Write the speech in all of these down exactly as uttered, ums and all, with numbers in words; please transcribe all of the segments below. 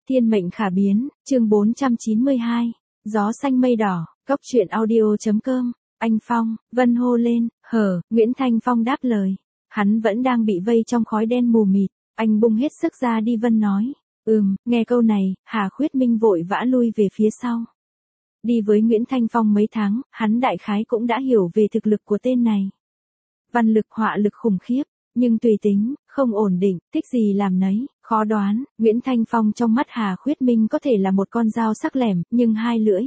Thiên mệnh khả biến, chương bốn trăm chín mươi hai, gió xanh mây đỏ, cốc truyện audio chấm com, anh Phong, Vân hô lên, hờ, Nguyễn Thanh Phong đáp lời. Hắn vẫn đang bị vây trong khói đen mù mịt, anh bung hết sức ra đi. Vân nói, ừm, nghe câu này, Hà Khuyết Minh vội vã lui về phía sau. Đi với Nguyễn Thanh Phong mấy tháng, hắn đại khái cũng đã hiểu về thực lực của tên này. Văn lực họa lực khủng khiếp, nhưng tùy tính, không ổn định, thích gì làm nấy, khó đoán. Nguyễn Thanh Phong trong mắt Hà Khuyết Minh có thể là một con dao sắc lẻm, nhưng hai lưỡi.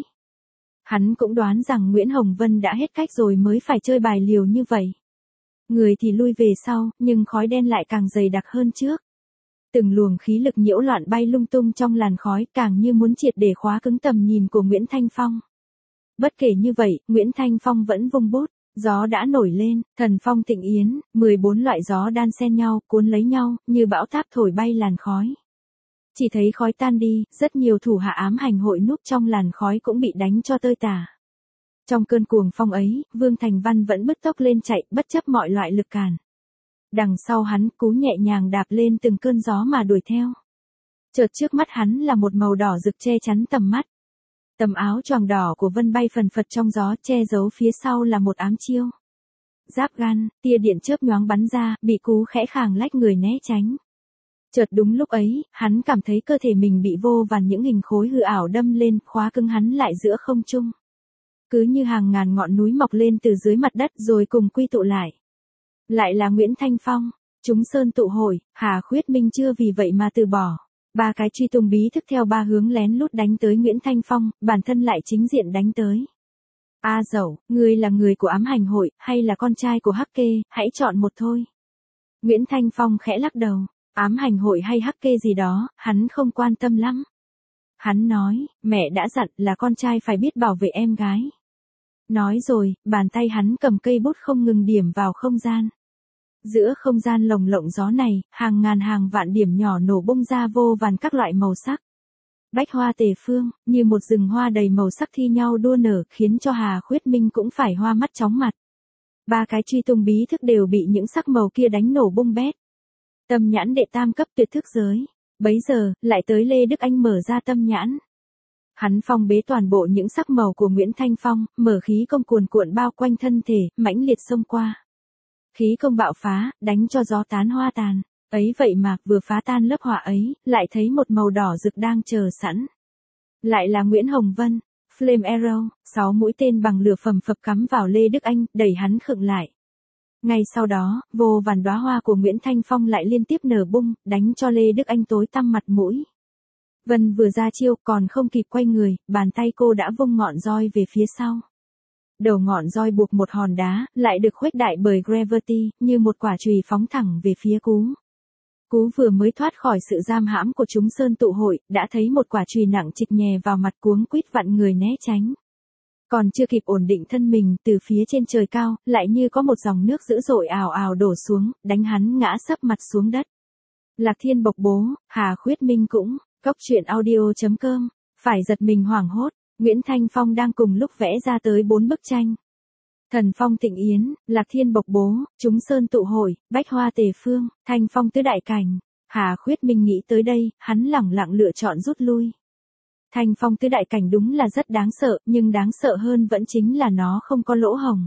Hắn cũng đoán rằng Nguyễn Hồng Vân đã hết cách rồi mới phải chơi bài liều như vậy. Người thì lui về sau, nhưng khói đen lại càng dày đặc hơn trước. Từng luồng khí lực nhiễu loạn bay lung tung trong làn khói, càng như muốn triệt để khóa cứng tầm nhìn của Nguyễn Thanh Phong. Bất kể như vậy, Nguyễn Thanh Phong vẫn vung bút. Gió đã nổi lên, thần phong thịnh yến, mười bốn loại gió đan xen nhau, cuốn lấy nhau, như bão táp thổi bay làn khói. Chỉ thấy khói tan đi, rất nhiều thủ hạ ám hành hội núp trong làn khói cũng bị đánh cho tơi tả. Trong cơn cuồng phong ấy, Vương Thành Văn vẫn bứt tốc lên chạy, bất chấp mọi loại lực cản. Đằng sau hắn, Cú nhẹ nhàng đạp lên từng cơn gió mà đuổi theo. Chợt trước mắt hắn là một màu đỏ rực che chắn tầm mắt. Tầm áo choàng đỏ của Vân bay phần phật trong gió, che giấu phía sau là một ám chiêu. Giáp gan, tia điện chớp nhoáng bắn ra, bị Cú khẽ khàng lách người né tránh. Chợt đúng lúc ấy, hắn cảm thấy cơ thể mình bị vô vàn những hình khối hư ảo đâm lên, khóa cứng hắn lại giữa không trung. Cứ như hàng ngàn ngọn núi mọc lên từ dưới mặt đất rồi cùng quy tụ lại. Lại là Nguyễn Thanh Phong, chúng sơn tụ hội, Hà Khuyết Minh chưa vì vậy mà từ bỏ. Ba cái truy tung bí thức theo ba hướng lén lút đánh tới Nguyễn Thanh Phong, bản thân lại chính diện đánh tới. A à, dẩu, ngươi là người của ám hành hội, hay là con trai của Hắc Kê, hãy chọn một thôi. Nguyễn Thanh Phong khẽ lắc đầu, ám hành hội hay Hắc Kê gì đó, hắn không quan tâm lắm. Hắn nói, mẹ đã dặn là con trai phải biết bảo vệ em gái. Nói rồi, bàn tay hắn cầm cây bút không ngừng điểm vào không gian. Giữa không gian lồng lộng gió này, hàng ngàn hàng vạn điểm nhỏ nổ bung ra vô vàn các loại màu sắc. Bách hoa tề phương, như một rừng hoa đầy màu sắc thi nhau đua nở, khiến cho Hà Khuyết Minh cũng phải hoa mắt chóng mặt. Ba cái truy tung bí thức đều bị những sắc màu kia đánh nổ bung bét. Tâm nhãn đệ tam cấp tuyệt thức giới. Bấy giờ, lại tới Lê Đức Anh mở ra tâm nhãn. Hắn phong bế toàn bộ những sắc màu của Nguyễn Thanh Phong, mở khí công cuồn cuộn bao quanh thân thể, mãnh liệt xông qua. Khí công bạo phá, đánh cho gió tán hoa tàn. Ấy vậy mà, vừa phá tan lớp hỏa ấy, lại thấy một màu đỏ rực đang chờ sẵn. Lại là Nguyễn Hồng Vân, Flame Arrow, sáu mũi tên bằng lửa phầm phập cắm vào Lê Đức Anh, đẩy hắn khựng lại. Ngay sau đó, vô vàn đóa hoa của Nguyễn Thanh Phong lại liên tiếp nở bung, đánh cho Lê Đức Anh tối tăm mặt mũi. Vân vừa ra chiêu, còn không kịp quay người, bàn tay cô đã vung ngọn roi về phía sau. Đầu ngọn roi buộc một hòn đá, lại được khuếch đại bởi Gravity, như một quả chùy phóng thẳng về phía Cú. Cú vừa mới thoát khỏi sự giam hãm của chúng sơn tụ hội, đã thấy một quả chùy nặng trịch nhè vào mặt, cuống quýt vặn người né tránh. Còn chưa kịp ổn định thân mình, từ phía trên trời cao, lại như có một dòng nước dữ dội ào ào đổ xuống, đánh hắn ngã sấp mặt xuống đất. Lạc Thiên bộc bố, Hà Khuyết Minh cũng, cốc truyện audio chấm com, phải giật mình hoảng hốt. Nguyễn Thanh Phong đang cùng lúc vẽ ra tới bốn bức tranh. Thần phong thịnh yến, Lạc Thiên bộc bố, chúng sơn tụ hội, bách hoa tề phương, Thanh Phong tứ đại cảnh. Hà Khuyết Minh nghĩ tới đây, hắn lẳng lặng lựa chọn rút lui. Thanh Phong tứ đại cảnh đúng là rất đáng sợ, nhưng đáng sợ hơn vẫn chính là nó không có lỗ hổng.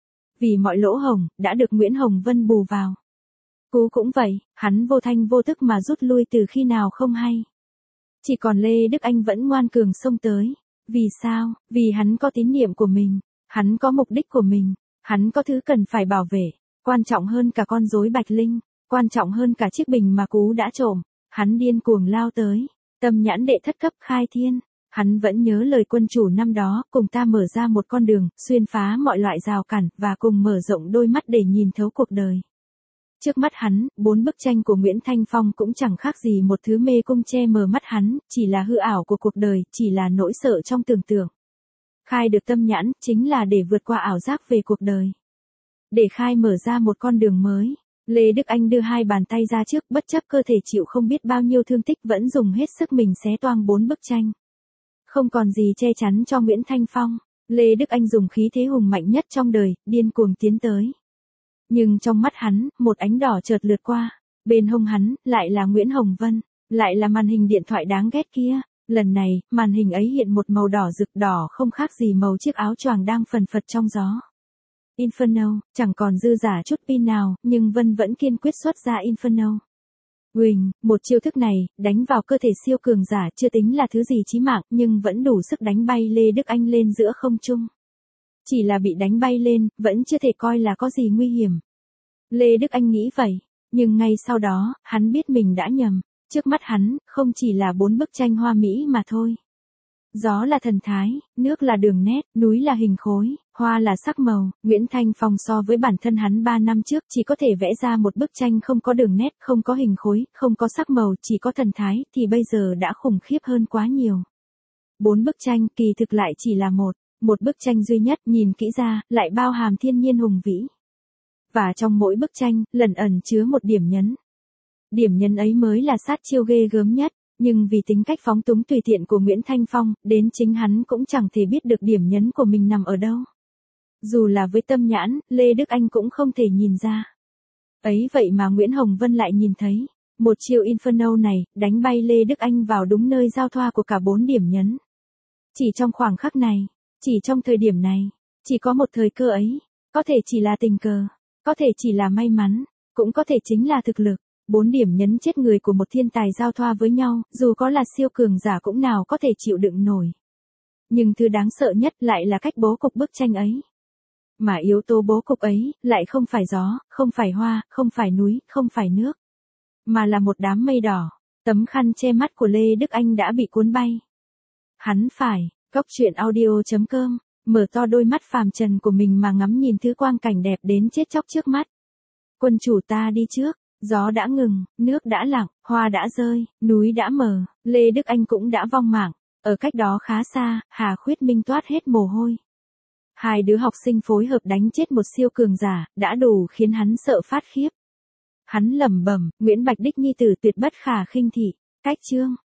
Vì mọi lỗ hổng, đã được Nguyễn Hồng Vân bù vào. Cú cũng vậy, hắn vô thanh vô tức mà rút lui từ khi nào không hay. Chỉ còn Lê Đức Anh vẫn ngoan cường xông tới. Vì sao? Vì hắn có tín niệm của mình, hắn có mục đích của mình, hắn có thứ cần phải bảo vệ, quan trọng hơn cả con rối Bạch Linh, quan trọng hơn cả chiếc bình mà Cú đã trộm. Hắn điên cuồng lao tới, tâm nhãn đệ thất cấp khai thiên, hắn vẫn nhớ lời quân chủ năm đó, cùng ta mở ra một con đường, xuyên phá mọi loại rào cản, và cùng mở rộng đôi mắt để nhìn thấu cuộc đời. Trước mắt hắn, bốn bức tranh của Nguyễn Thanh Phong cũng chẳng khác gì một thứ mê cung che mờ mắt hắn, chỉ là hư ảo của cuộc đời, chỉ là nỗi sợ trong tưởng tượng. Khai được tâm nhãn, chính là để vượt qua ảo giác về cuộc đời. Để khai mở ra một con đường mới. Lê Đức Anh đưa hai bàn tay ra trước, bất chấp cơ thể chịu không biết bao nhiêu thương tích, vẫn dùng hết sức mình xé toang bốn bức tranh. Không còn gì che chắn cho Nguyễn Thanh Phong. Lê Đức Anh dùng khí thế hùng mạnh nhất trong đời, điên cuồng tiến tới. Nhưng trong mắt hắn, một ánh đỏ chợt lướt qua. Bên hông hắn, lại là Nguyễn Hồng Vân. Lại là màn hình điện thoại đáng ghét kia. Lần này, màn hình ấy hiện một màu đỏ rực đỏ không khác gì màu chiếc áo choàng đang phần phật trong gió. Inferno, chẳng còn dư giả chút pin nào, nhưng Vân vẫn kiên quyết xuất ra Inferno. Huỳnh, một chiêu thức này, đánh vào cơ thể siêu cường giả chưa tính là thứ gì chí mạng, nhưng vẫn đủ sức đánh bay Lê Đức Anh lên giữa không trung. Chỉ là bị đánh bay lên, vẫn chưa thể coi là có gì nguy hiểm. Lê Đức Anh nghĩ vậy, nhưng ngay sau đó, hắn biết mình đã nhầm. Trước mắt hắn, không chỉ là bốn bức tranh hoa mỹ mà thôi. Gió là thần thái, nước là đường nét, núi là hình khối, hoa là sắc màu. Nguyễn Thanh Phong so với bản thân hắn ba năm trước chỉ có thể vẽ ra một bức tranh không có đường nét, không có hình khối, không có sắc màu, chỉ có thần thái, thì bây giờ đã khủng khiếp hơn quá nhiều. Bốn bức tranh kỳ thực lại chỉ là một, một bức tranh duy nhất nhìn kỹ ra, lại bao hàm thiên nhiên hùng vĩ. Và trong mỗi bức tranh, lần ẩn chứa một điểm nhấn. Điểm nhấn ấy mới là sát chiêu ghê gớm nhất. Nhưng vì tính cách phóng túng tùy tiện của Nguyễn Thanh Phong, đến chính hắn cũng chẳng thể biết được điểm nhấn của mình nằm ở đâu. Dù là với tâm nhãn, Lê Đức Anh cũng không thể nhìn ra. Ấy vậy mà Nguyễn Hồng Vân lại nhìn thấy. Một chiêu Inferno này, đánh bay Lê Đức Anh vào đúng nơi giao thoa của cả bốn điểm nhấn. Chỉ trong khoảng khắc này, chỉ trong thời điểm này, chỉ có một thời cơ ấy, có thể chỉ là tình cờ, có thể chỉ là may mắn, cũng có thể chính là thực lực. Bốn điểm nhấn chết người của một thiên tài giao thoa với nhau, dù có là siêu cường giả cũng nào có thể chịu đựng nổi. Nhưng thứ đáng sợ nhất lại là cách bố cục bức tranh ấy. Mà yếu tố bố cục ấy, lại không phải gió, không phải hoa, không phải núi, không phải nước. Mà là một đám mây đỏ. Tấm khăn che mắt của Lê Đức Anh đã bị cuốn bay. Hắn phải, cốc truyện audio chấm com, mở to đôi mắt phàm trần của mình mà ngắm nhìn thứ quang cảnh đẹp đến chết chóc trước mắt. Quân chủ ta đi trước. Gió đã ngừng, nước đã lặng, hoa đã rơi, núi đã mờ, Lê Đức Anh cũng đã vong mạng. Ở cách đó khá xa, Hà Khuyết Minh toát hết mồ hôi. Hai đứa học sinh phối hợp đánh chết một siêu cường giả, đã đủ khiến hắn sợ phát khiếp. Hắn lẩm bẩm, Nguyễn Bạch Đích nhi tử tuyệt bất khả khinh thị. Cách chương